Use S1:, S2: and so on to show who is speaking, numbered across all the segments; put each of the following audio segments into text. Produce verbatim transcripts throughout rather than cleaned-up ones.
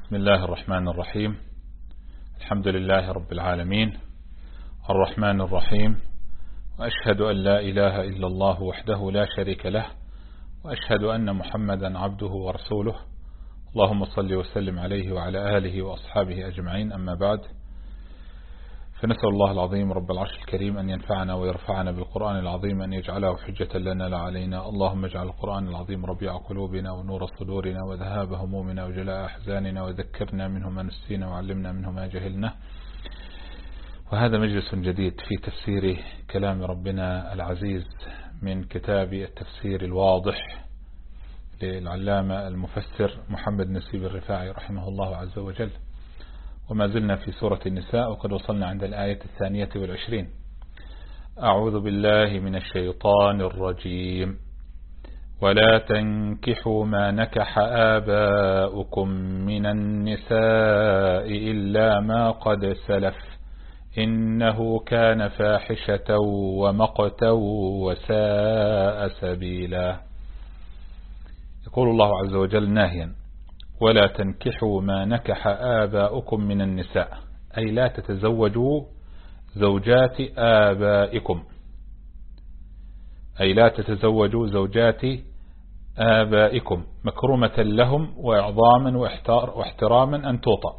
S1: بسم الله الرحمن الرحيم. الحمد لله رب العالمين الرحمن الرحيم، وأشهد أن لا إله إلا الله وحده لا شريك له، وأشهد أن محمدا عبده ورسوله. اللهم صل وسلم عليه وعلى آله وأصحابه أجمعين، أما بعد، فنسأل الله العظيم رب العرش الكريم أن ينفعنا ويرفعنا بالقرآن العظيم، أن يجعله حجة لنا لا علينا. اللهم اجعل القرآن العظيم ربيع قلوبنا ونور صدورنا وذهاب همومنا وجلاء أحزاننا، وذكرنا منه ما نسينا وعلمنا منه ما جهلنا. وهذا مجلس جديد في تفسير كلام ربنا العزيز من كتاب التفسير الواضح للعلامة المفسر محمد نسيب الرفاعي رحمه الله عز وجل. وما زلنا في سورة النساء، وقد وصلنا عند الآية الثانية والعشرين. أعوذ بالله من الشيطان الرجيم. ولا تنكحوا ما نكح آباؤكم من النساء إلا ما قد سلف إنه كان فاحشة ومقتا وساء سبيلا. يقول الله عز وجل ناهيا: ولا تنكحوا ما نكح آباؤكم من النساء، أي لا تتزوجوا زوجات آبائكم، أي لا تتزوجوا زوجات آبائكم مكرمة لهم وإعظاما واحتراما أن توطأ.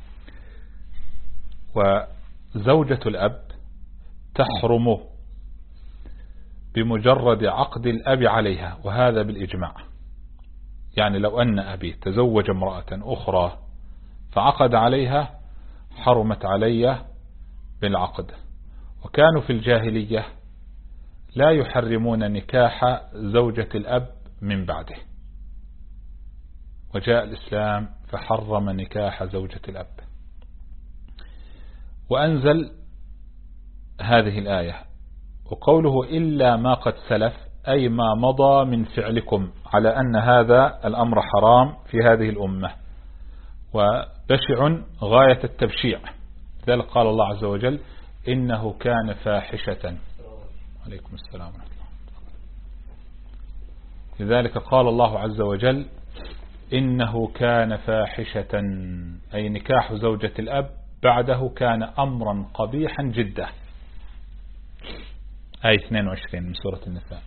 S1: وزوجة الأب تحرم بمجرد عقد الأب عليها، وهذا بالإجماع. يعني لو أن أبي تزوج امرأة أخرى فعقد عليها حرمت علي بالعقد. وكانوا في الجاهلية لا يحرمون نكاح زوجة الأب من بعده، وجاء الإسلام فحرم نكاح زوجة الأب، وأنزل هذه الآية. وقوله إلا ما قد سلف أي ما مضى من فعلكم، على أن هذا الأمر حرام في هذه الأمة وبشع غاية التبشيع. لذلك قال الله عز وجل: إنه كان فاحشة. عليكم السلام ورحمة الله. لذلك قال الله عز وجل: إنه كان فاحشة، أي نكاح زوجة الأب بعده كان أمرا قبيحا جدا. آية اثنين وعشرين من سورة النساء.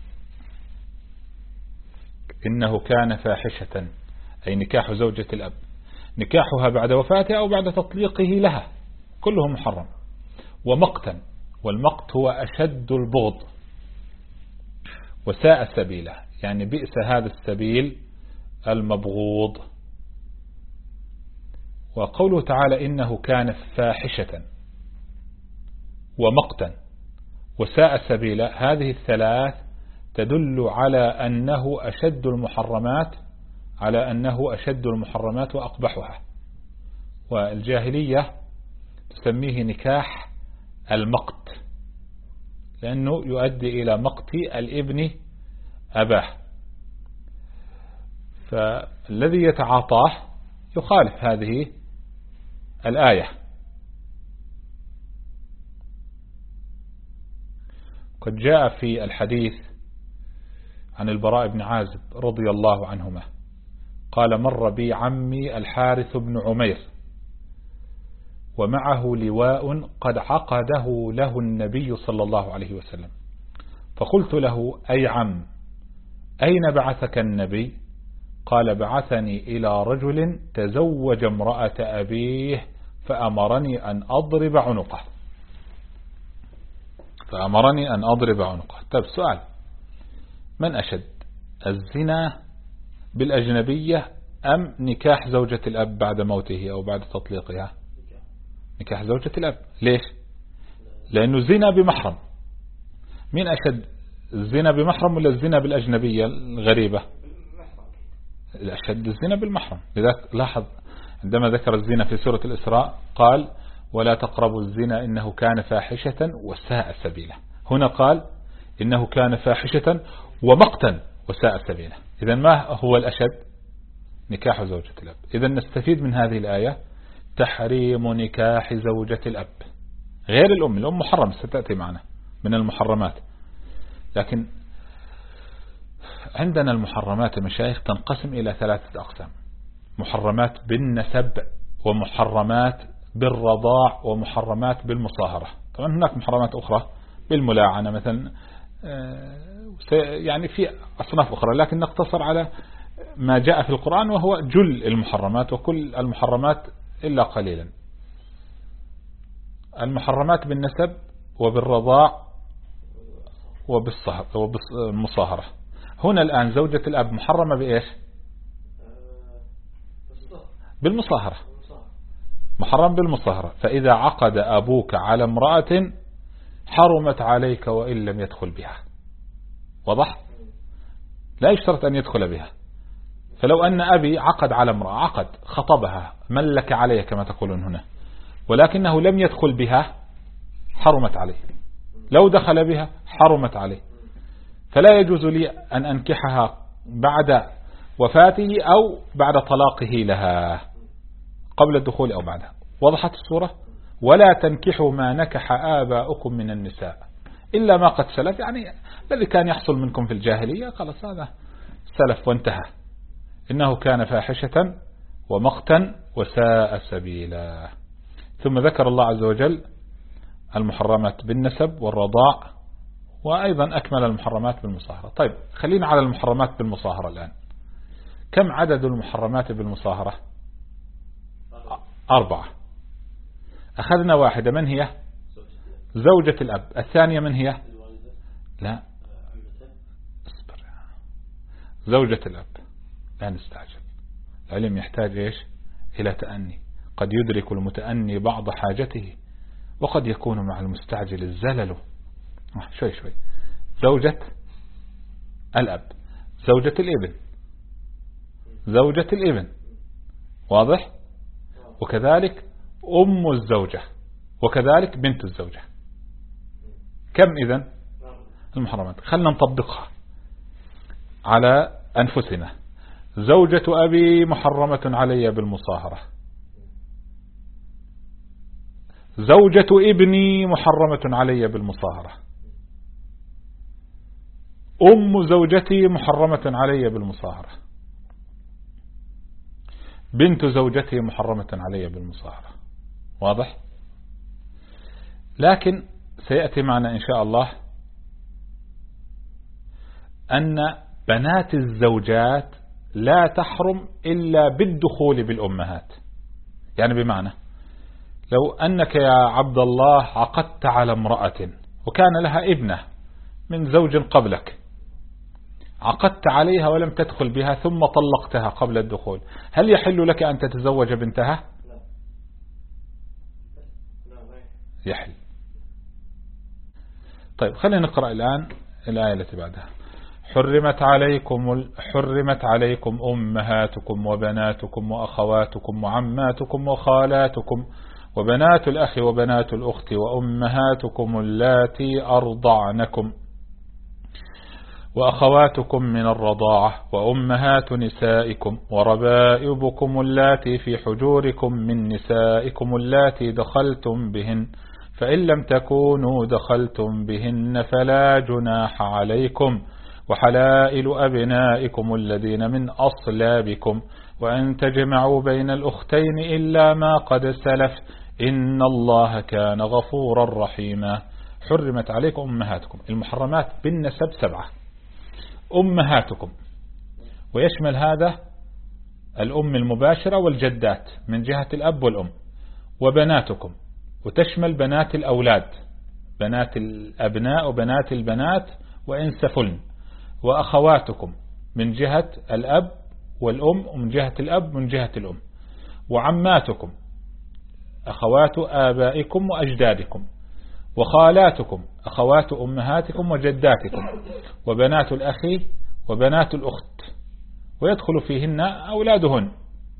S1: إنه كان فاحشة أي نكاح زوجة الأب، نكاحها بعد وفاتها أو بعد تطليقه لها كله محرم. ومقتا، والمقت هو أشد البغض. وساء سبيله، يعني بئس هذا السبيل المبغوض. وقوله تعالى: إنه كان فاحشة ومقتا وساء سبيلا، هذه الثلاث تدل على أنه أشد المحرمات على أنه أشد المحرمات وأقبحها. والجاهلية تسميه نكاح المقت، لأنه يؤدي إلى مقت الابن أباه، فالذي يتعاطاه يخالف هذه الآية. قد جاء في الحديث عن البراء بن عازب رضي الله عنهما قال: مر بي عمي الحارث بن عمير ومعه لواء قد عقده له النبي صلى الله عليه وسلم، فقلت له: أي عم، أين بعثك النبي؟ قال: بعثني إلى رجل تزوج امرأة أبيه فأمرني أن أضرب عنقه فأمرني أن أضرب عنقه. طيب سؤال: من أشد، الزنا بالأجنبية أم نكاح زوجة الأب بعد موته أو بعد تطليقها؟ نكاح زوجة الأب. ليش؟ لأنه زنا بمحرم. مين أشد، الزنا بمحرم ولا الزنا بالأجنبية الغريبة؟ الأشد الزنا بالمحرم. لذلك لاحظ عندما ذكر الزنا في سورة الإسراء قال: ولا تقربوا الزنا إنه كان فاحشة وساء سبيلا. هنا قال: إنه كان فاحشة ومقتا وساء سبيلا. إذا ما هو الأشد؟ نكاح زوجة الأب. إذا نستفيد من هذه الآية تحريم نكاح زوجة الأب، غير الأم. الأم محرم ستأتي معنا من المحرمات، لكن عندنا المحرمات المشايخ تنقسم إلى ثلاثة أقسام: محرمات بالنسب ومحرمات بالرضاع ومحرمات بالمصاهرة. طبعا هناك محرمات أخرى بالملاعنة مثلا، يعني في أصناف أخرى، لكن نقتصر على ما جاء في القرآن وهو جل المحرمات، وكل المحرمات إلا قليلا. المحرمات بالنسب وبالرضاع وبالمصاهرة. هنا الآن زوجة الأب محرمة بإيش؟ بالمصاهرة، محرم بالمصاهرة. فإذا عقد أبوك على امرأة حرمت عليك وإن لم يدخل بها. وضح؟ لا يشترط أن يدخل بها. فلو أن أبي عقد على امرأة، عقد خطبها، ملك عليها كما تقولون هنا، ولكنه لم يدخل بها، حرمت عليه. لو دخل بها حرمت عليه. فلا يجوز لي أن أنكحها بعد وفاته أو بعد طلاقه لها، قبل الدخول أو بعدها. وضحت الصورة؟ ولا تنكحوا ما نكح آباؤكم من النساء إلا ما قد سلف، يعني الذي كان يحصل منكم في الجاهلية خلاص هذا سلف وانتهى، إنه كان فاحشة ومقتا وساء سبيلا. ثم ذكر الله عز وجل المحرمات بالنسب والرضاع، وأيضا أكمل المحرمات بالمصاهرة. طيب خلينا على المحرمات بالمصاهرة الآن. كم عدد المحرمات بالمصاهرة؟ أربعة. أخذنا واحدة، من هي؟ زوجة الأب. الثانية من هي؟ لا اصبر، زوجة الأب. لا نستعجل، العلم يحتاج إيش؟ إلى تأني. قد يدرك المتأني بعض حاجته، وقد يكون مع المستعجل الزلل. شوي شوي. زوجة الأب، زوجة الابن، زوجة الابن، واضح؟ وكذلك أم الزوجة، وكذلك بنت الزوجة. كم إذن المحرمات؟ خلنا نطبقها على أنفسنا. زوجة أبي محرمة علي بالمصاهرة، زوجة ابني محرمة علي بالمصاهرة، أم زوجتي محرمة علي بالمصاهرة، بنت زوجتي محرمة علي بالمصاهرة. واضح؟ لكن سيأتي معنا إن شاء الله أن بنات الزوجات لا تحرم إلا بالدخول بالأمهات. يعني بمعنى لو أنك يا عبد الله عقدت على امرأة وكان لها ابنة من زوج قبلك، عقدت عليها ولم تدخل بها ثم طلقتها قبل الدخول، هل يحل لك أن تتزوج بنتها؟ يحل. طيب خلينا نقرأ الآن الآية التي بعدها. حرمت عليكم حرمت عليكم أمهاتكم وبناتكم وأخواتكم وعماتكم وخالاتكم وبنات الأخ وبنات الأخت وأمهاتكم اللاتي أرضعنكم وأخواتكم من الرضاعة وأمهات نسائكم وربائبكم اللاتي في حجوركم من نسائكم اللاتي دخلتم بهن، فإن لم تكونوا دخلتم بهن فلا جناح عليكم، وحلائل أبنائكم الذين من أصلابكم، وأن تجمعوا بين الأختين إلا ما قد سلف، إن الله كان غفورا رحيما. حرمت عليكم أمهاتكم. المحرمات بالنسب سبعة. أمهاتكم، ويشمل هذا الأم المباشرة والجدات من جهة الأب والأم، وبناتكم، وتشمل بنات الأولاد، بنات الأبناء وبنات البنات وإن سفلن، وأخواتكم من جهة الأب والأم ومن جهة الأب ومن جهة الأم، وعماتكم أخوات آبائكم وأجدادكم، وخالاتكم أخوات أمهاتكم وجداتكم، وبنات الأخ وبنات الأخت، ويدخل فيهن أولادهن،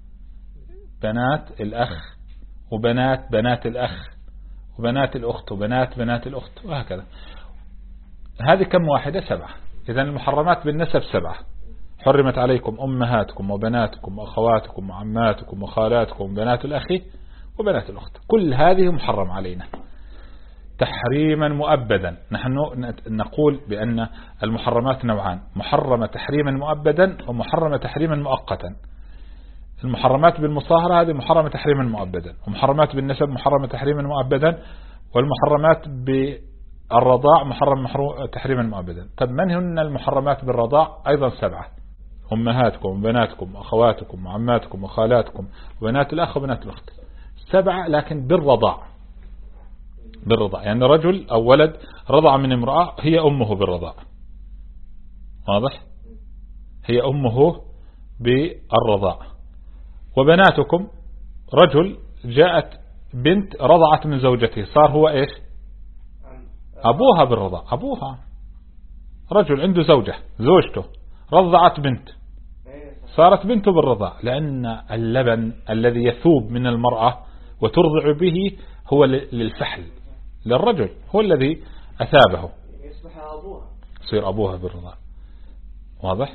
S1: بنات الأخ وبنات بنات الأخ وبنات الأخت وبنات بنات الأخت، وهكذا. هذه كم واحدة؟ سبعة. إذن المحرمات بالنسب سبعة. حرمت عليكم أمهاتكم وبناتكم وأخواتكم وعماتكم وخالاتكم وبنات الأخ وبنات الأخت. كل هذه محرم علينا تحريما مؤبدا. نحن نقول بأن المحرمات نوعان: محرمة تحريما مؤبدا ومحرمة تحريما مؤقتا. المحرمات بالمصاهرة هذه محرمة تحريما مؤبدا، ومحرمات بالنسب محرمة تحريما مؤبدا، والمحرمات بالرضاع محرم تحريما مؤبدا. طب من هن المحرمات بالرضاع؟ أيضا سبعة: أمهاتكم وبناتكم وأخواتكم وعماتكم وخالاتكم وبنات الأخ وبنات الأخت. سبعة لكن بالرضاع، بالرضاع يعني رجل أو ولد رضع من امرأة هي أمه بالرضاع، واضح؟ هي أمه بالرضاع. وبناتكم رجل جاءت بنت رضعت من زوجته، صار هو إيش؟ أبوها بالرضاع، أبوها. رجل عنده زوجة، زوجته رضعت بنت، صارت بنته بالرضاع، لأن اللبن الذي يثوب من المرأة وترضع به هو للفحل، للرجل هو الذي أثابه،
S2: يصبح أبوها،
S1: يصير أبوها بالرضاع. واضح؟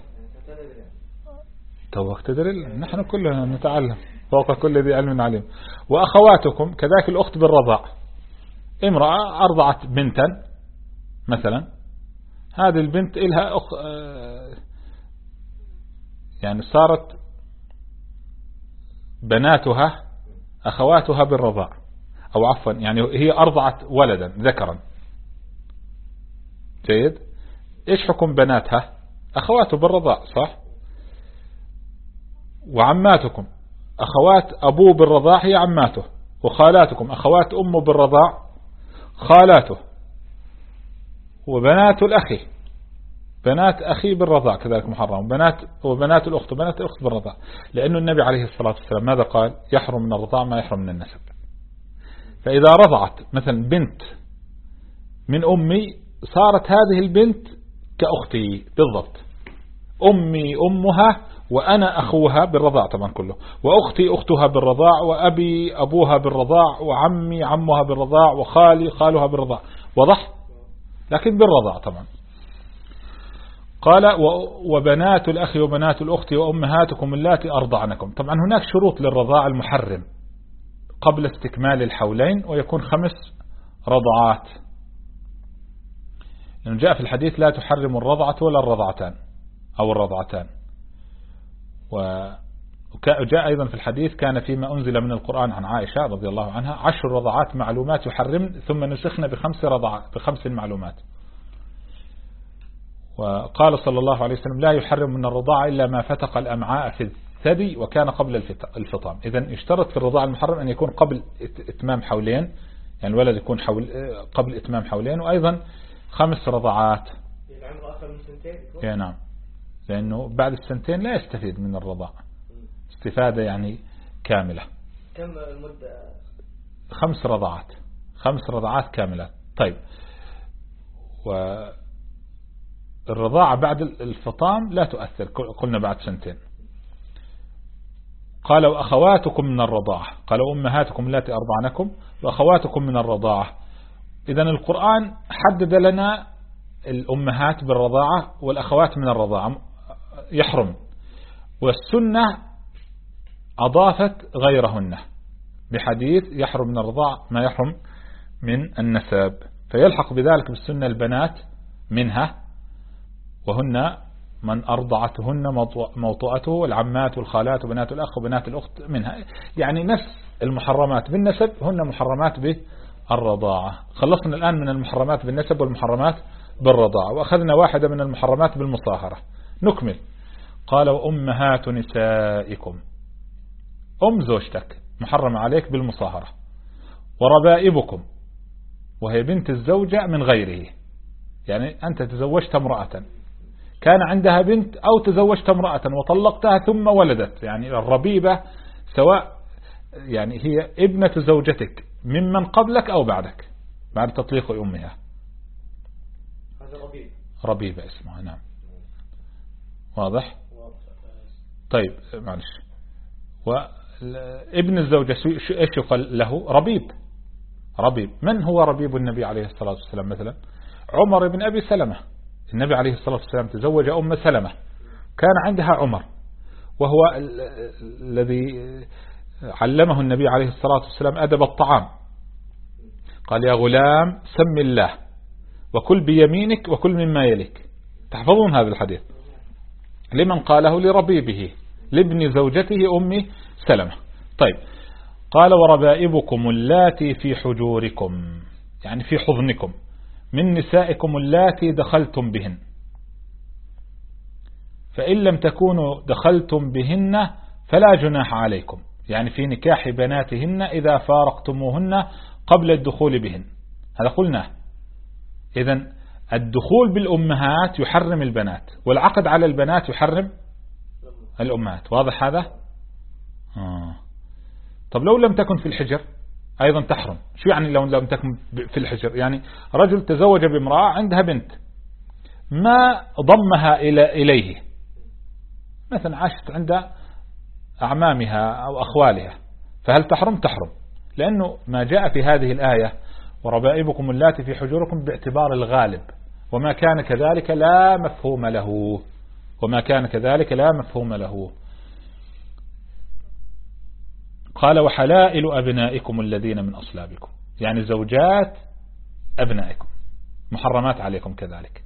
S1: توك تدري، نحن كلنا نتعلم، فوق كل ذي علم عليم. وأخواتكم كذلك الأخت بالرضاع، امرأة أرضعت بنتا مثلا، هذه البنت إلها أخ يعني صارت بناتها أخواتها بالرضاع، أو عفوا يعني هي أرضعت ولدا ذكرا، جيد؟ إيش حكم بناتها؟ أخواته بالرضاع، صح؟ وعماتكم أخوات أبوه بالرضاع هي عماته، وخالاتكم أخوات أمه بالرضاع خالاته، وبنات الأخي بنات أخي بالرضاع كذلك محرم، وبنات وبنات الأخت وبنات الأخت بالرضاع، لأنه النبي عليه الصلاة والسلام ماذا قال؟ يحرم من الرضاع ما يحرم من النسب. فإذا رضعت مثلا بنت من أمي صارت هذه البنت كأختي بالضبط، أمي أمها وأنا أخوها بالرضاع طبعا كله، وأختي أختها بالرضاع، وأبي أبوها بالرضاع، وعمي عمها بالرضاع، وخالي خالها بالرضاع، وضح؟ لكن بالرضاع طبعا. قال وبنات الأخ وبنات الأخت وأمهاتكم اللاتي أرضعنكم. طبعا هناك شروط للرضاع المحرم قبل استكمال الحولين، ويكون خمس رضعات، لأنه جاء في الحديث لا تحرم الرضعة ولا الرضعتان أو الرضعتان. وجاء أيضا في الحديث كان فيما أنزل من القرآن عن عائشة رضي الله عنها عشر رضعات معلومات يحرم ثم نسخنا بخمس رضعات بخمس معلومات. وقال صلى الله عليه وسلم لا يحرم من الرضاعة إلا ما فتق الأمعاء في الثدي وكان قبل الفطام. إذن اشترط في الرضاعة المحرم أن يكون قبل إتمام حولين، يعني الولد يكون حول قبل إتمام حولين، وأيضا خمس رضعات.
S2: العمر أكثر من سنتين؟
S1: يا نعم، لأنه بعد السنتين لا يستفيد من الرضاعة استفادة يعني كاملة.
S2: كم المدة؟
S1: خمس رضعات، خمس رضعات كاملة. طيب، والرضاعة بعد الفطام لا تؤثر، قلنا بعد سنتين. قال وأخواتكم من الرضاعة، قالوا أمهاتكم التي أرضعنكم وأخواتكم من الرضاعة. إذن القرآن حدد لنا الأمهات بالرضاعة والأخوات من الرضاعة يحرم، والسنة أضافت غيرهن بحديث يحرم من الرضاعة ما يحرم من النسب، فيلحق بذلك بالسنة البنات منها، وهن من أرضعتهن موطئته، والعمات والخالات وبنات الأخ وبنات الأخت منها، يعني نفس المحرمات بالنسب هن محرمات بالرضاعة. خلصنا الآن من المحرمات بالنسب والمحرمات بالرضاعة، وأخذنا واحدة من المحرمات بالمصاهرة. نكمل. قال وأمهات نسائكم، أم زوجتك محرم عليك بالمصاهرة، وربائبكم وهي بنت الزوجة من غيره، يعني أنت تزوجت امرأة كان عندها بنت أو تزوجت امرأة وطلقتها ثم ولدت، يعني الربيبة سواء يعني هي ابنة زوجتك ممن قبلك أو بعدك بعد تطليق أمها،
S2: هذا ربيب
S1: ربيبة اسمها. نعم، واضح؟ طيب معلش. وابن الزوجة ايش يقال له؟ ربيب. ربيب. من هو ربيب النبي عليه الصلاة والسلام؟ مثلا عمر بن أبي سلمة، النبي عليه الصلاة والسلام تزوج أم سلمة كان عندها عمر، وهو الذي علمه النبي عليه الصلاة والسلام أدب الطعام. قال يا غلام سم الله وكل بيمينك وكل مما يليك. تحفظون هذا الحديث؟ لمن قاله؟ لربيبه، لابن زوجته أم سلمة. طيب قال وربائبكم اللاتي في حجوركم، يعني في حضنكم، من نسائكم اللاتي دخلتم بهن، فإن لم تكونوا دخلتم بهن فلا جناح عليكم، يعني في نكاح بناتهن إذا فارقتموهن قبل الدخول بهن. هذا قلناه. إذن الدخول بالأمهات يحرم البنات، والعقد على البنات يحرم الأمهات. واضح هذا؟ آه. طب لو لم تكن في الحجر أيضا تحرم. شو يعني لو لم تكن في الحجر؟ يعني رجل تزوج بامرأة عندها بنت ما ضمها إلى إليه، مثلا عاشت عند أعمامها أو أخوالها، فهل تحرم؟ تحرم، لأنه ما جاء في هذه الآية وربائبكم اللاتي في حجوركم باعتبار الغالب، وما كان كذلك لا مفهوم له، وما كان كذلك لا مفهوم له. قال وحلائل أبنائكم الذين من أصلابكم، يعني زوجات أبنائكم محرمات عليكم كذلك.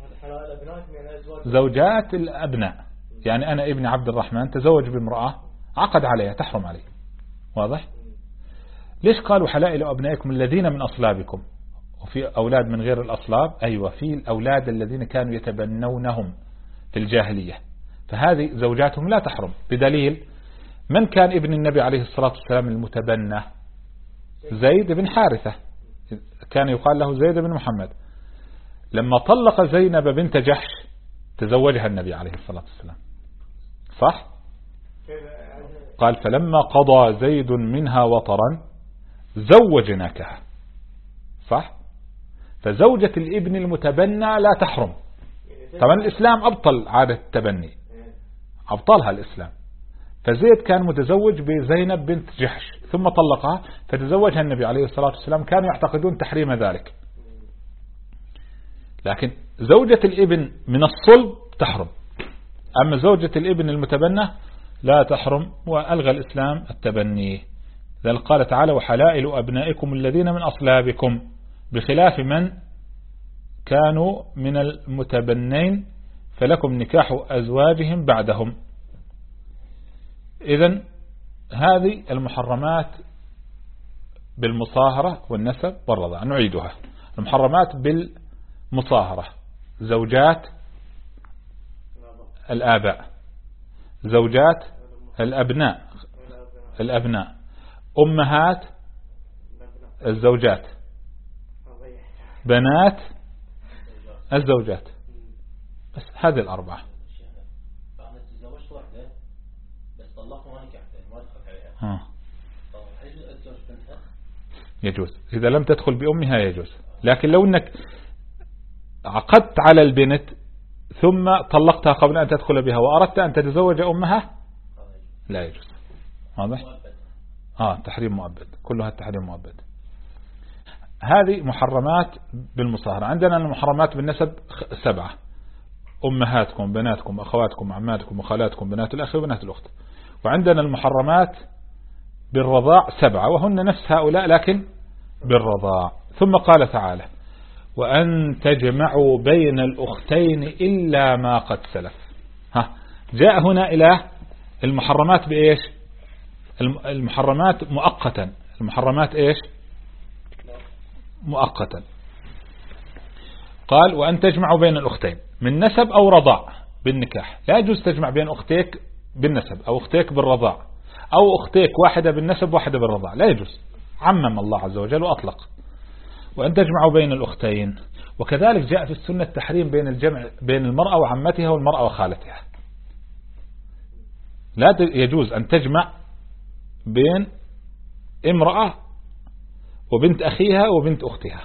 S1: زوجات الأبناء، يعني أنا ابن عبد الرحمن تزوج بامرأة عقد عليها تحرم عليه. واضح؟ ليش قالوا حلائل أبنائكم الذين من أصلابكم؟ وفي أولاد من غير الأصلاب؟ أيوة، في الأولاد الذين كانوا يتبنونهم في الجاهلية، فهذه زوجاتهم لا تحرم. بدليل من كان ابن النبي عليه الصلاة والسلام المتبنى؟ زيد بن حارثة، كان يقال له زيد بن محمد. لما طلق زينب بنت جحش تزوجها النبي عليه الصلاة والسلام، صح؟ قال فلما قضى زيد منها وطرا زوجناكها، صح؟ فزوجة الابن المتبنى لا تحرم. طبعا الإسلام أبطل عادة التبني، أبطلها الإسلام. فزيد كان متزوج بزينب بنت جحش ثم طلقها فتزوجها النبي عليه الصلاة والسلام، كانوا يعتقدون تحريم ذلك. لكن زوجة الابن من الصلب تحرم، أما زوجة الابن المتبنى لا تحرم، وألغى الإسلام التبني. ذلك قال تعالى وحلائل أبنائكم الذين من أصلابكم، بخلاف من كانوا من المتبنين فلكم نكاح أزواجهم بعدهم. إذن هذه المحرمات بالمصاهرة والنسب والرضاع. نعيدها. المحرمات بالمصاهرة زوجات الآباء، زوجات الأبناء الأبناء أمهات الزوجات، بنات الزوجات، بس هذه الأربعة. ها. يجوز إذا لم تدخل بأمها يجوز، لكن لو أنك عقدت على البنت ثم طلقتها قبل أن تدخل بها وأردت أن تتزوج أمها لا يجوز. واضح؟ آه تحريم مؤبد، كلها التحريم مؤبد. هذه محرمات بالمصاهرة. عندنا المحرمات بالنسب سبعة: أمهاتكم، بناتكم، أخواتكم، عماتكم، وخالاتكم، بنات الأخ وبنات الأخت. وعندنا المحرمات بالرضاع سبعة، وهن نفس هؤلاء لكن بالرضاع. ثم قال تعالى وأن تجمعوا بين الأختين إلا ما قد سلف. ها جاء هنا إلى المحرمات بإيش؟ المحرمات مؤقتا. المحرمات إيش؟ مؤقتا. قال وأن تجمعوا بين الأختين من نسب أو رضاع بالنكاح. لا يجوز تجمع بين أختيك بالنسب أو أختيك بالرضاع أو أختيك واحدة بالنسب واحدة بالرضاع، لا يجوز. عمم الله عز وجل وأطلق. وأن تجمعوا بين الأختين. وكذلك جاء في السنة التحريم بين الجمع بين المرأة وعمتها والمرأة وخالتها. لا يجوز أن تجمع بين امرأة وبنت أخيها وبنت أختها.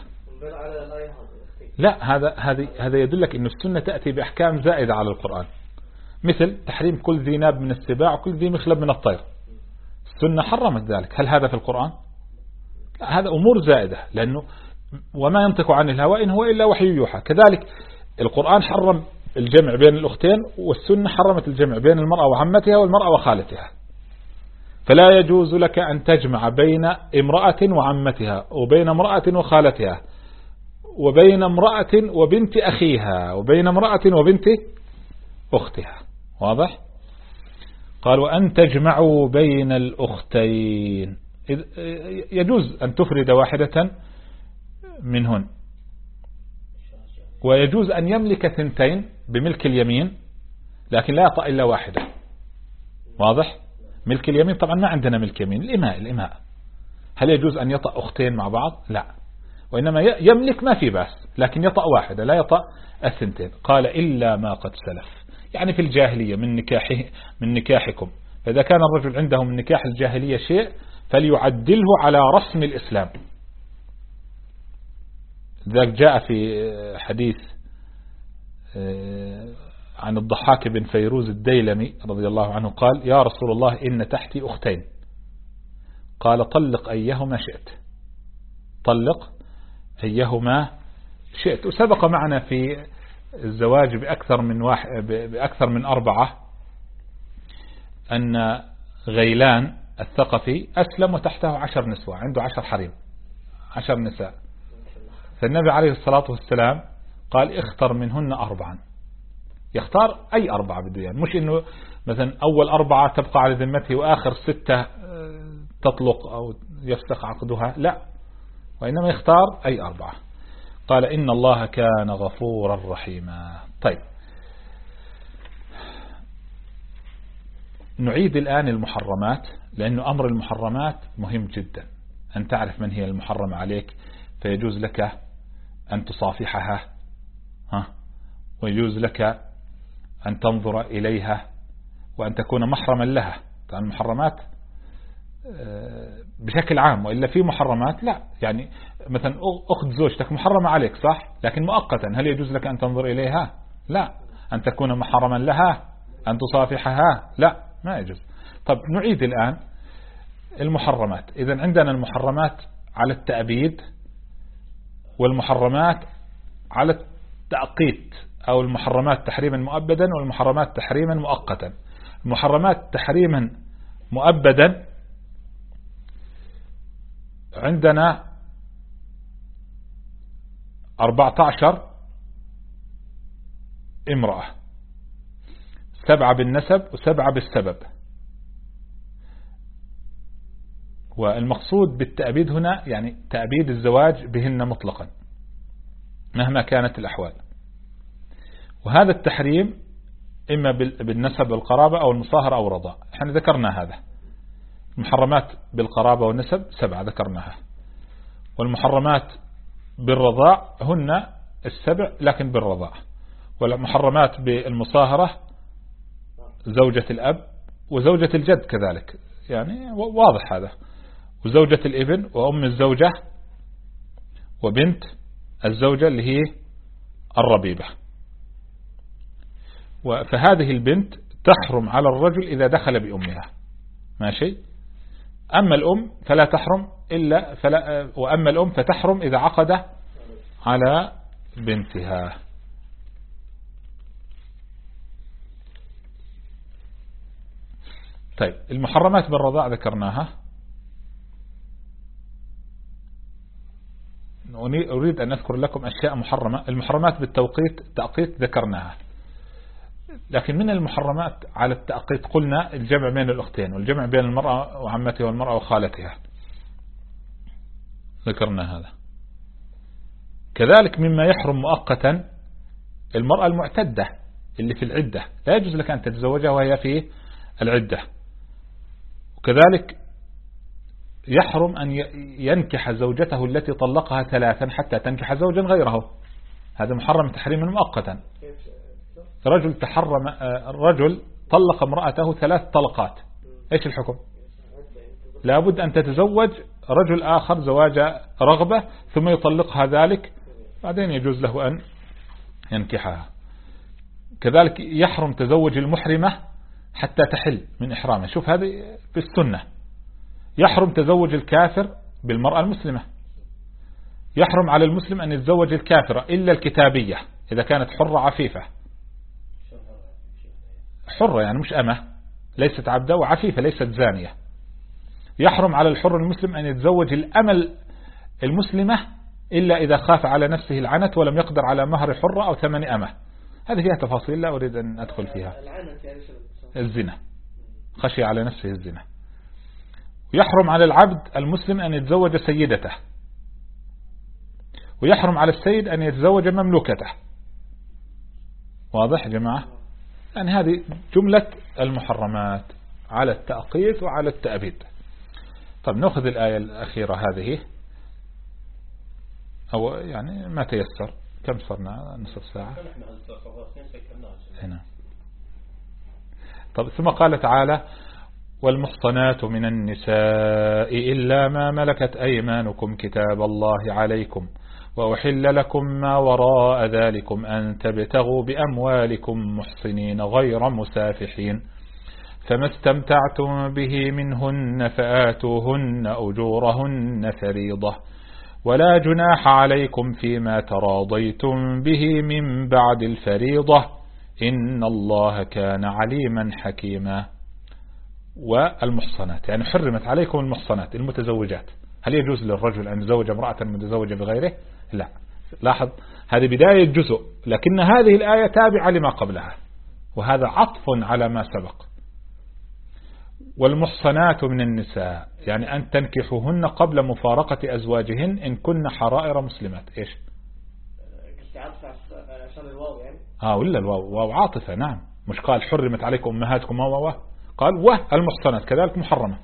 S1: لا، هذا هذا هذا يدلك أن السنة تأتي بأحكام زائدة على القرآن، مثل تحريم كل ذي ناب من السباع وكل ذي مخلب من الطير. السنة حرمت ذلك. هل هذا في القرآن؟ لا، هذا أمور زائدة، لأنه وما ينطق عن الهوى إن هو إلا وحي يوحى. كذلك القرآن حرم الجمع بين الأختين، والسنة حرمت الجمع بين المرأة وعمتها والمرأة وخالتها. فلا يجوز لك أن تجمع بين امرأة وعمتها وبين امرأة وخالتها وبين امرأة وبنت أخيها وبين امرأة وبنت أختها. واضح؟ قال وأن تجمعوا بين الأختين، يجوز أن تفرد واحدة منهن، ويجوز أن يملك ثنتين بملك اليمين، لكن لا يطأ إلا واحدة. واضح؟ ملك اليمين طبعا ما عندنا ملك يمين، الإماء الإماء هل يجوز أن يطأ أختين مع بعض؟ لا، وإنما يملك ما في بأس، لكن يطأ واحدة لا يطأ الثنتين. قال إلا ما قد سلف، يعني في الجاهلية من نكاحه من نكاحكم، فإذا كان الرجل عنده من نكاح الجاهلية شيء فليعدله على رسم الإسلام. ذاك جاء في حديث عن الضحاك بن فيروز الديلمي رضي الله عنه قال يا رسول الله إن تحتي أختين، قال طلق أيهما شئت، طلق أيهما شئت. وسبق معنا في الزواج بأكثر من واحد بأكثر من أربعة أن غيلان الثقفي أسلم وتحته عشر نسوة، عنده عشر حريم، عشر نساء، فالنبي عليه الصلاة والسلام قال اختر منهن أربعا، يختار أي أربعة بده، يعني مش إنه مثلا أول أربعة تبقى على ذمته وآخر ستة تطلق أو يفسخ عقدها، لا، وإنما يختار أي أربعة. قال إن الله كان غفورا رحيما. طيب نعيد الآن المحرمات، لأنه أمر المحرمات مهم جدا، أن تعرف من هي المحرمة عليك، فيجوز لك أن تصافحها، ها، ويجوز لك أن تنظر إليها وأن تكون محرما لها. طبعا المحرمات بشكل عام، وإلا في محرمات لا، يعني مثلا أخت زوجتك محرمة عليك صح، لكن مؤقتا، هل يجوز لك أن تنظر إليها؟ لا. أن تكون محرما لها، أن تصافحها، لا، ما يجوز. طب نعيد الآن المحرمات. إذن عندنا المحرمات على التأبيد، والمحرمات على التأقيت، أو المحرمات تحريما مؤبدا والمحرمات تحريما مؤقتا. المحرمات تحريما مؤبدا عندنا أربعة عشر امرأة، سبعة بالنسب وسبعة بالسبب. والمقصود بالتأبيد هنا يعني تأبيد الزواج بهن مطلقا مهما كانت الأحوال. وهذا التحريم إما بالنسب والقرابة أو المصاهرة أو الرضاع، احنا ذكرنا هذا. المحرمات بالقرابة والنسب سبعة ذكرناها، والمحرمات بالرضاع هن السبع لكن بالرضاع. والمحرمات بالمصاهرة زوجة الأب وزوجة الجد كذلك، يعني واضح هذا، وزوجة الابن وأم الزوجة وبنت الزوجة اللي هي الربيبة. فهذه البنت تحرم على الرجل إذا دخل بأمها، ماشي. أما الأم فلا تحرم إلا فلا، وأما الأم فتحرم إذا عقد على بنتها. طيب المحرمات بالرضاع ذكرناها. أريد أن أذكر لكم أشياء محرمة. المحرمات بالتوقيت تأقيت ذكرناها، لكن من المحرمات على التأقيت قلنا الجمع بين الأختين، والجمع بين المرأة وعمتها والمرأة وخالتها، ذكرنا هذا. كذلك مما يحرم مؤقتا المرأة المعتدة اللي في العدة، لا يجوز لك أن تتزوجها وهي في العدة. وكذلك يحرم أن ينكح زوجته التي طلقها ثلاثا حتى تنكح زوجا غيره، هذا محرم تحريما مؤقتا. رجل تحرم، الرجل طلق امرأته ثلاث طلقات، ايش الحكم؟ لابد أن تتزوج رجل آخر زواج رغبة ثم يطلقها ذلك، بعدين يجوز له أن ينكحها. كذلك يحرم تزوج المحرمة حتى تحل من إحرامها، شوف هذه في السنة. يحرم تزوج الكافر بالمرأة المسلمة، يحرم على المسلم أن يتزوج الكافرة إلا الكتابية إذا كانت حرة عفيفة، حرة يعني مش أمة، ليست عبدة، وعفيفة ليست زانية. يحرم على الحر المسلم أن يتزوج الأمة المسلمة إلا إذا خاف على نفسه العنت ولم يقدر على مهر حرة أو ثمن أمة. هذه فيها تفاصيل لا أريد أن أدخل فيها. الزنا خشي على نفسه الزنا. ويحرم على العبد المسلم أن يتزوج سيدته، ويحرم على السيد أن يتزوج مملوكته. واضح يا جماعة؟ يعني هذه جملة المحرمات على التأقيت وعلى التأبيد. طب نأخذ الآية الأخيرة هذه، أو يعني ما تيسر. كم صرنا؟ نصف ساعة هنا. طب ثم قال تعالى: والمحصنات من النساء إلا ما ملكت أيمانكم كتاب الله عليكم وأحل لكم ما وراء ذلكم أن تبتغوا بأموالكم محصنين غير مسافحين فما استمتعتم به منهن فآتوهن أجورهن فريضة ولا جناح عليكم فيما تراضيتم به من بعد الفريضة إن الله كان عليما حكيما. والمحصنات يعني حرمت عليكم المحصنات المتزوجات. هل يجوز للرجل أن يتزوج امرأة متزوجة بغيره؟ لا. لاحظ هذه بداية جزء، لكن هذه الآية تابعة لما قبلها، وهذا عطف على ما سبق. والمحصنات من النساء يعني أن تنكحوهن قبل مفارقة أزواجهن إن كن حرائر مسلمات. إيش؟
S2: قلت عطف عشان الواو يعني؟
S1: آه ولا الواو واو عاطفة. نعم، مش قال حرمت عليكم أمهاتكم واو، قال والمحصنات كذلك محرمة.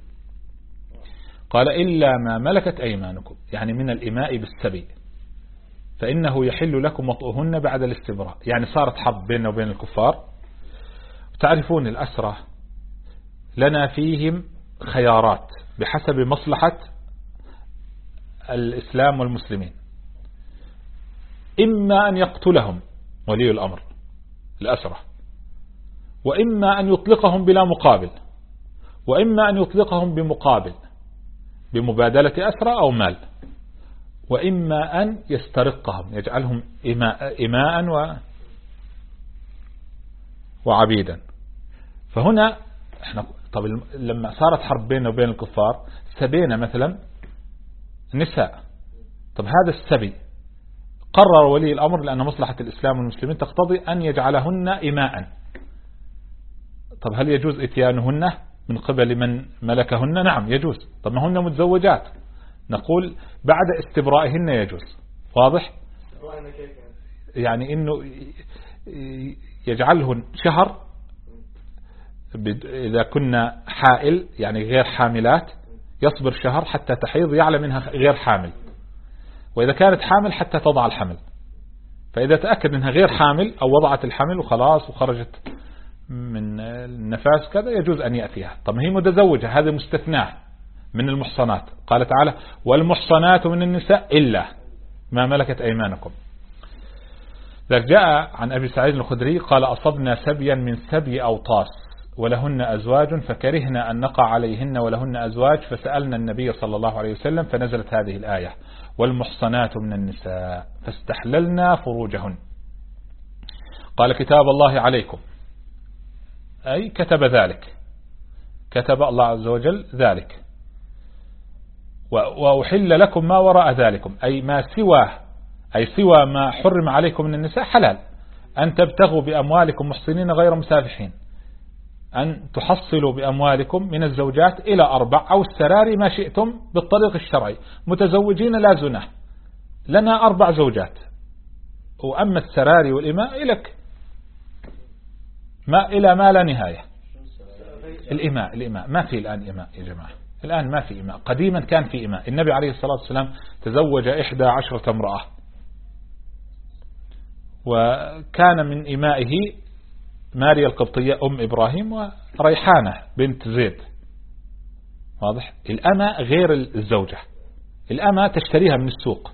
S1: قال إلا ما ملكت أيمانكم يعني من الإماء بالسبي فإنه يحل لكم وطئهن بعد الاستبراء. يعني صارت حرب بيننا وبين الكفار، تعرفون الأسرة لنا فيهم خيارات بحسب مصلحة الإسلام والمسلمين. إما أن يقتلهم ولي الأمر الأسرة، وإما أن يطلقهم بلا مقابل، وإما أن يطلقهم بمقابل بمبادلة أسرة أو مال، وإما أن يسترقهم يجعلهم إماء, إماء و وعبيدا. فهنا احنا طب لما صارت حرب بيننا وبين الكفار سبينا مثلا نساء. طب هذا السبي قرر ولي الأمر لأن مصلحة الإسلام والمسلمين تقتضي أن يجعلهن إماء. طب هل يجوز إتيانهن من قبل من ملكهن؟ نعم يجوز. طب ما هن متزوجات، نقول بعد استبرائهن يجوز. واضح؟ يعني إنه يجعلهن شهر إذا كنا حائل يعني غير حاملات يصبر شهر حتى تحيض يعلم منها غير حامل، وإذا كانت حامل حتى تضع الحمل. فإذا تأكد أنها غير حامل أو وضعت الحمل وخلاص وخرجت من النفاس كذا يجوز أن يأتيها. طب هي متزوجة، هذا مستثناء من المحصنات. قال تعالى: والمحصنات من النساء إلا ما ملكت أيمانكم. ذلك جاء عن أبي سعيد الخدري قال: أصبنا سبيا من سبي أوطاس ولهن أزواج فكرهنا أن نقع عليهن ولهن أزواج فسألنا النبي صلى الله عليه وسلم فنزلت هذه الآية: والمحصنات من النساء فاستحللنا فروجهن. قال: كتاب الله عليكم، أي كتب ذلك، كتب الله عز وجل ذلك. وأحل لكم ما وراء ذلكم أي ما سواه، أي سوى ما حرم عليكم من النساء حلال. أن تبتغوا بأموالكم محصنين غير مسافحين، أن تحصلوا بأموالكم من الزوجات إلى أربع أو السراري ما شئتم بالطريق الشرعي، متزوجين لا زنا، لنا أربع زوجات. وأما السراري والإماء إلك ما إلى ما لا نهاية. الإماء الإماء ما في الآن إماء يا جماعة، الآن ما في إماء. قديما كان في إماء. النبي عليه الصلاة والسلام تزوج إحدى عشرة امرأة، وكان من إمائه ماريا القبطية أم إبراهيم وريحانة بنت زيد. واضح؟ الأمة غير الزوجة، الأمة تشتريها من السوق.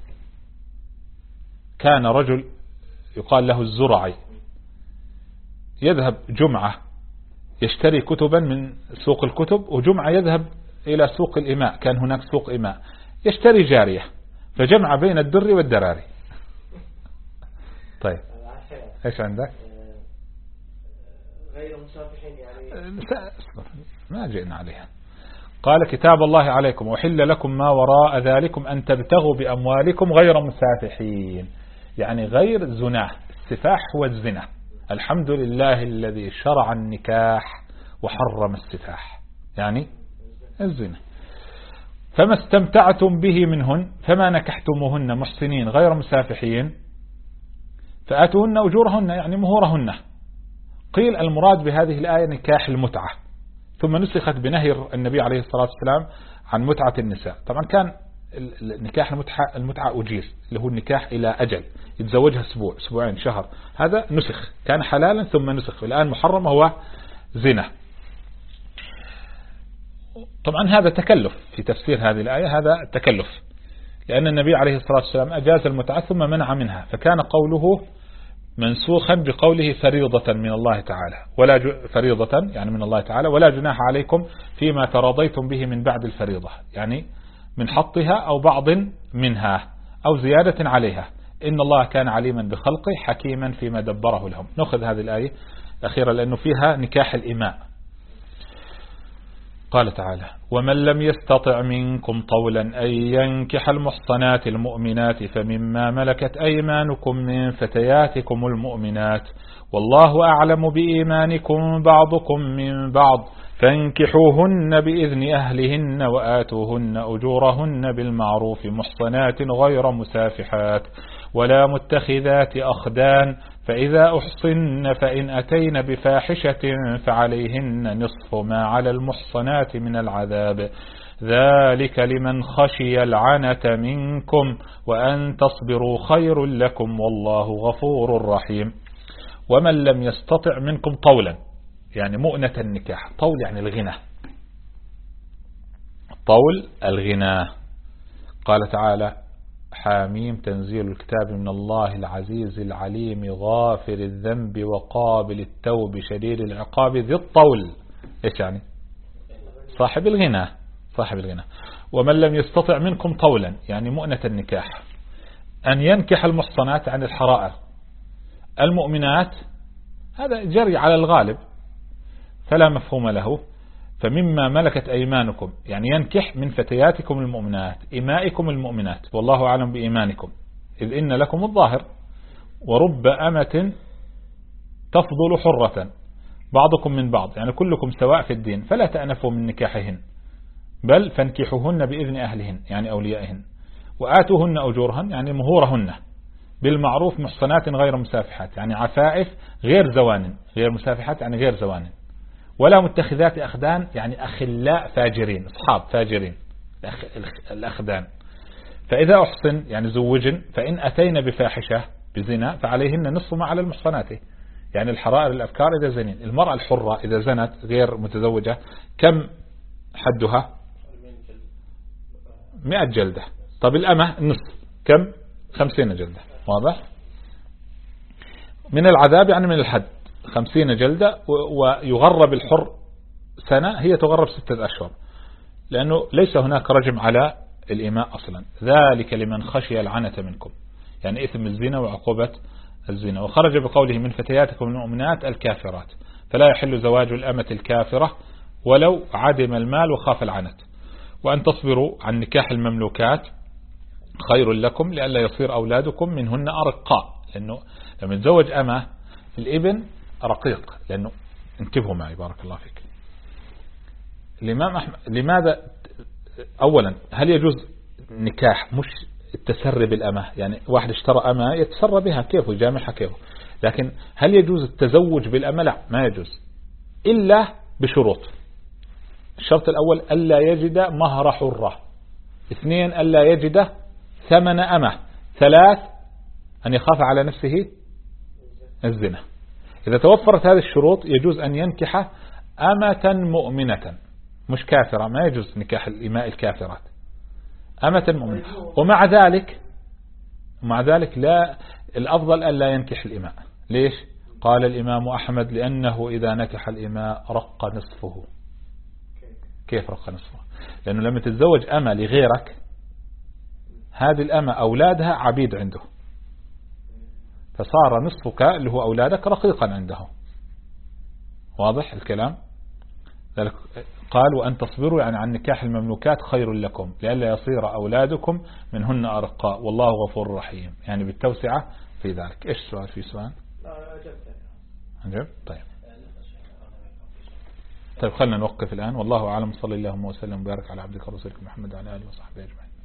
S1: كان رجل يقال له الزرعي يذهب جمعة يشتري كتبا من سوق الكتب، وجمعة يذهب إلى سوق الإماء، كان هناك سوق إماء، يشتري جارية، فجمع بين الدر والدراري. طيب ايش عندك؟
S2: غير مسافحين يعني
S1: ما جئنا عليها. قال: كتاب الله عليكم وحل لكم ما وراء ذلكم أن تبتغوا بأموالكم غير مسافحين، يعني غير زنا. السفاح هو الزنا. الحمد لله الذي شرع النكاح وحرم السفاح يعني الزنا. فما استمتعتم به منهن فما نكحتموهن محصنين غير مسافحين فآتوهن أجورهن يعني مهورهن. قيل المراد بهذه الآية نكاح المتعة، ثم نسخت بنهي النبي عليه الصلاة والسلام عن متعة النساء. طبعا كان النكاح المتعة, المتعة أجير اللي هو النكاح إلى أجل، يتزوجها أسبوع أسبوعين شهر، هذا نسخ، كان حلالا ثم نسخ، الآن محرم هو زنا. طبعا هذا تكلف في تفسير هذه الآية، هذا تكلف لأن النبي عليه الصلاة والسلام أجاز المتعة ثم منع منها، فكان قوله منسوخا بقوله فريضة من الله تعالى ولا فريضة يعني من الله تعالى ولا جناح عليكم فيما تراضيتم به من بعد الفريضة، يعني من حطها أو بعض منها أو زيادة عليها، إن الله كان عليما بخلقه حكيما فيما دبره لهم. نأخذ هذه الآية الأخيرة لأنه فيها نكاح الإماء. قال تعالى ومن لم يستطع منكم طولا أن ينكح المحصنات المؤمنات فمما ملكت أيمانكم من فتياتكم المؤمنات والله أعلم بإيمانكم بعضكم من بعض فانكحوهن بإذن أهلهن وآتوهن أجورهن بالمعروف محصنات غير مسافحات ولا متخذات أخدان فإذا أحصن فإن أتين بفاحشة فعليهن نصف ما على المحصنات من العذاب ذلك لمن خشي العنة منكم وأن تصبروا خير لكم والله غفور رحيم. ومن لم يستطع منكم طولا يعني مؤنة النكاح، طول يعني الغنى، طول الغنى. قال تعالى حاميم تنزيل الكتاب من الله العزيز العليم غافر الذنب وقابل التوب شديد العقاب ذي الطول، إيش يعني؟ صاحب الغنى، صاحب الغنى. ومن لم يستطع منكم طولا يعني مؤنة النكاح أن ينكح المحصنات عن الحرائر المؤمنات، هذا جري على الغالب فلا مفهوم له. فمما ملكت أيمانكم يعني ينكح من فتياتكم المؤمنات إمائكم المؤمنات والله أعلم بإيمانكم إذ إن لكم الظاهر ورب أمة تفضل حرة بعضكم من بعض يعني كلكم سواء في الدين فلا تأنفوا من نكاحهن بل فانكحوهن بإذن أهلهن يعني أوليائهن وآتوهن أجورهن يعني مهورهن بالمعروف محصنات غير مسافحات يعني عفائف غير زوان، غير مسافحات يعني غير زوان، ولا متخذات أخدان يعني أخلاء فاجرين أصحاب فاجرين الأخدان. فإذا أحصن يعني زوجن فإن أتينا بفاحشة بزنا فعليهن نصف ما على المحصنات يعني الحرائر الأبكار إذا زنين. المرأة الحرة إذا زنت غير متزوجة كم حدها؟ مئة جلدة. طب الأمة النصف كم؟ خمسين جلدة. واضح؟ من العذاب يعني من الحد خمسين جلدة، ويغرب الحر سنة، هي تغرب ستة أشهر لأنه ليس هناك رجم على الإماء أصلا. ذلك لمن خشي العنة منكم يعني إثم الزنا وعقوبة الزنا. وخرج بقوله من فتياتكم المؤمنات الكافرات فلا يحل زواج الأمة الكافرة ولو عدم المال وخاف العنة. وأن تصبروا عن نكاح المملوكات خير لكم لئلا يصير أولادكم منهن أرقاء، لأنه لما يتزوج أمة الابن رقيق، لأنه انتبهوا معي بارك الله فيك. الإمام أحمد لماذا أولا هل يجوز نكاح مش التسري بالأمة، يعني واحد اشترى أمة يتسرى بها كيفه يجامعها كيفه، لكن هل يجوز التزوج بالأمة؟ لا ما يجوز إلا بشروط. الشرط الأول ألا يجد مهر حرة، اثنين ألا يجد ثمن أمة، ثلاث أن يخاف على نفسه الزنا. إذا توفرت هذه الشروط يجوز أن ينكح أمة مؤمنة مش كافرة، ما يجوز نكاح الإماء الكافرات، أمة مؤمنة. ومع ذلك ومع ذلك لا، الأفضل أن لا ينكح الإماء. ليش؟ قال الإمام أحمد لأنه إذا نكح الإماء رق نصفه. كيف رق نصفه؟ لأنه لما تتزوج أمة لغيرك هذه الأمة أولادها عبيد عنده، فصار نصفك اللي هو أولادك رقيقا عنده. واضح الكلام؟ ذلك قال وأن تصبروا يعني عن نكاح المملوكات خير لكم لئلا يصير أولادكم منهن أرقاء والله غفور رحيم، يعني بالتوسعة في ذلك. إيش سؤال؟ في سؤال؟
S2: لا أجبت.
S1: أجب؟ طيب. طيب خلنا نوقف الآن، والله أعلم. صلى اللهم وسلم وبارك على عبدك ورسولك محمد وعلى آله وصحبه أجمعين.